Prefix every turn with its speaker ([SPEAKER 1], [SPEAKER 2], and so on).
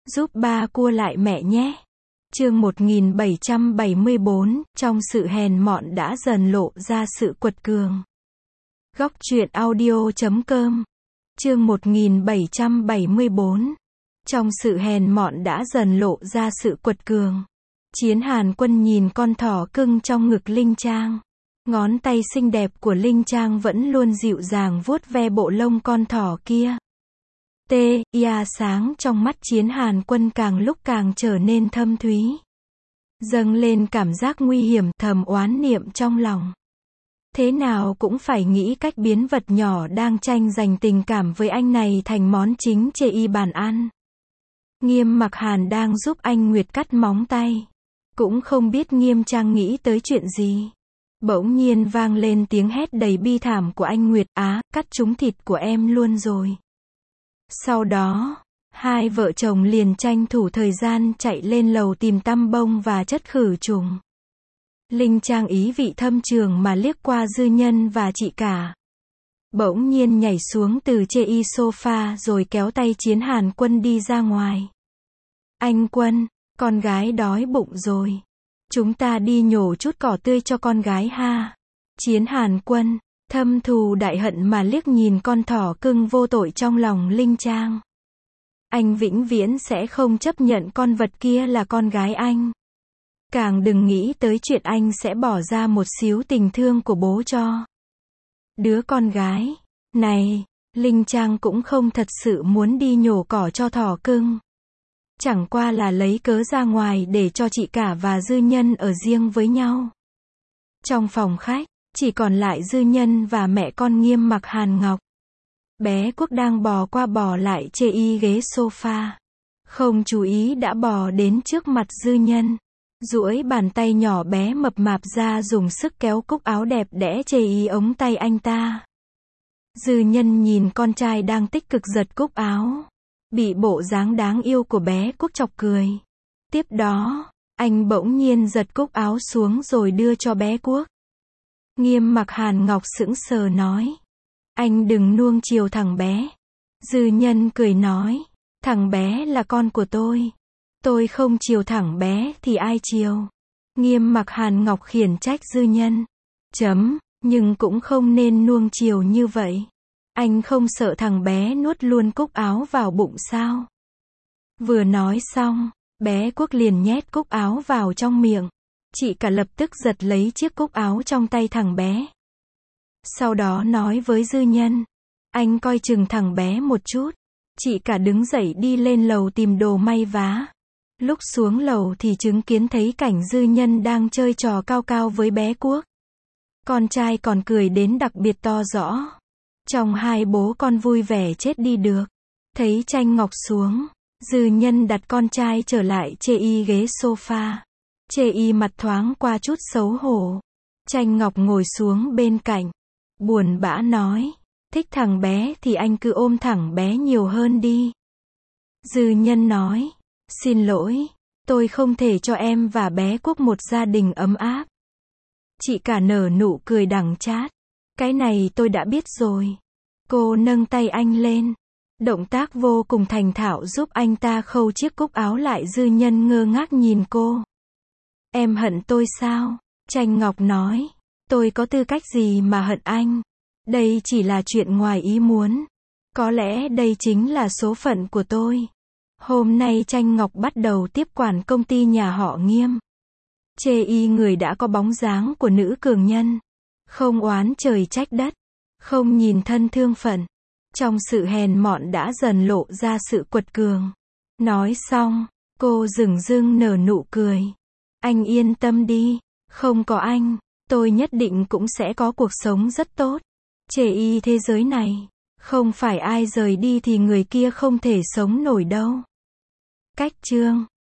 [SPEAKER 1] Giúp ba cua lại mẹ nhé. Chương 1774, trong sự hèn mọn đã dần lộ ra sự quật cường. Góc truyện audio.com. Chương 1774. Trong sự hèn mọn đã dần lộ ra sự quật cường. Chiến Hàn Quân nhìn con thỏ cưng trong ngực Linh Trang. Ngón tay xinh đẹp của Linh Trang vẫn luôn dịu dàng vuốt ve bộ lông con thỏ kia. Sáng trong mắt Chiến Hàn Quân càng lúc càng trở nên thâm thúy. Dâng lên cảm giác nguy hiểm, thầm oán niệm trong lòng. Thế nào cũng phải nghĩ cách biến vật nhỏ đang tranh giành tình cảm với anh này thành món chính chê y bàn ăn. Nghiêm Mặc Hàn đang giúp anh Nguyệt cắt móng tay. Cũng không biết Nghiêm Trang nghĩ tới chuyện gì. Bỗng nhiên vang lên tiếng hét đầy bi thảm của anh Nguyệt, cắt trúng thịt của em luôn rồi. Sau đó, hai vợ chồng liền tranh thủ thời gian chạy lên lầu tìm tăm bông và chất khử trùng. Linh Trang ý vị thâm trường mà liếc qua Dư Nhân và chị cả. Bỗng nhiên nhảy xuống từ chê y sofa rồi kéo tay Chiến Hàn Quân đi ra ngoài. Anh Quân, con gái đói bụng rồi. Chúng ta đi nhổ chút cỏ tươi cho con gái ha. Chiến Hàn Quân, thâm thù đại hận mà liếc nhìn con thỏ cưng vô tội trong lòng Linh Trang. Anh vĩnh viễn sẽ không chấp nhận con vật kia là con gái anh. Càng đừng nghĩ tới chuyện anh sẽ bỏ ra một xíu tình thương của bố cho đứa con gái này. Linh Trang cũng không thật sự muốn đi nhổ cỏ cho thỏ cưng. Chẳng qua là lấy cớ ra ngoài để cho chị cả và Dư Nhân ở riêng với nhau. Trong phòng khách, chỉ còn lại Dư Nhân và mẹ con Nghiêm Mặc Hàn Ngọc. Bé Quốc đang bò qua bò lại chê y ghế sofa. Không chú ý đã bò đến trước mặt Dư Nhân. Duỗi bàn tay nhỏ bé mập mạp ra dùng sức kéo cúc áo đẹp đẽ chê y ống tay anh ta. Dư Nhân nhìn con trai đang tích cực giật cúc áo. Bị bộ dáng đáng yêu của bé Quốc chọc cười. Tiếp đó, anh bỗng nhiên giật cúc áo xuống rồi đưa cho bé Quốc. Nghiêm Mặc Hàn Ngọc sững sờ nói. Anh đừng nuông chiều thằng bé. Dư Nhân cười nói. Thằng bé là con của tôi. Tôi không chiều thằng bé thì ai chiều. Nghiêm Mặc Hàn Ngọc khiển trách Dư Nhân. Nhưng cũng không nên nuông chiều như vậy. Anh không sợ thằng bé nuốt luôn cúc áo vào bụng sao? Vừa nói xong, bé Quốc liền nhét cúc áo vào trong miệng. Chị cả lập tức giật lấy chiếc cúc áo trong tay thằng bé. Sau đó nói với Dư Nhân. Anh coi chừng thằng bé một chút. Chị cả đứng dậy đi lên lầu tìm đồ may vá. Lúc xuống lầu thì chứng kiến thấy cảnh Dư Nhân đang chơi trò cao cao với bé Quốc. Con trai còn cười đến đặc biệt to rõ. Trong hai bố con vui vẻ chết đi được. Thấy Tranh Ngọc xuống, Dư Nhân đặt con trai trở lại chê y ghế sofa. Chê y mặt thoáng qua chút xấu hổ. Tranh Ngọc ngồi xuống bên cạnh. Buồn bã nói. Thích thằng bé thì anh cứ ôm thằng bé nhiều hơn đi. Dư Nhân nói. Xin lỗi, tôi không thể cho em và bé Quốc một gia đình ấm áp. Chị cả nở nụ cười đắng chát. Cái này tôi đã biết rồi. Cô nâng tay anh lên. Động tác vô cùng thành thạo giúp anh ta khâu chiếc cúc áo lại. Dư Nhân ngơ ngác nhìn cô. Em hận tôi sao? Tranh Ngọc nói. Tôi có tư cách gì mà hận anh? Đây chỉ là chuyện ngoài ý muốn. Có lẽ đây chính là số phận của tôi. Hôm nay Tranh Ngọc bắt đầu tiếp quản công ty nhà họ Nghiêm. Chê y người đã có bóng dáng của nữ cường nhân. Không oán trời trách đất. Không nhìn thân thương phận. Trong sự hèn mọn đã dần lộ ra sự quật cường. Nói xong, cô dửng dưng nở nụ cười. Anh yên tâm đi. Không có anh, tôi nhất định cũng sẽ có cuộc sống rất tốt. Chê y thế giới này, không phải ai rời đi thì người kia không thể sống nổi đâu. Cách chương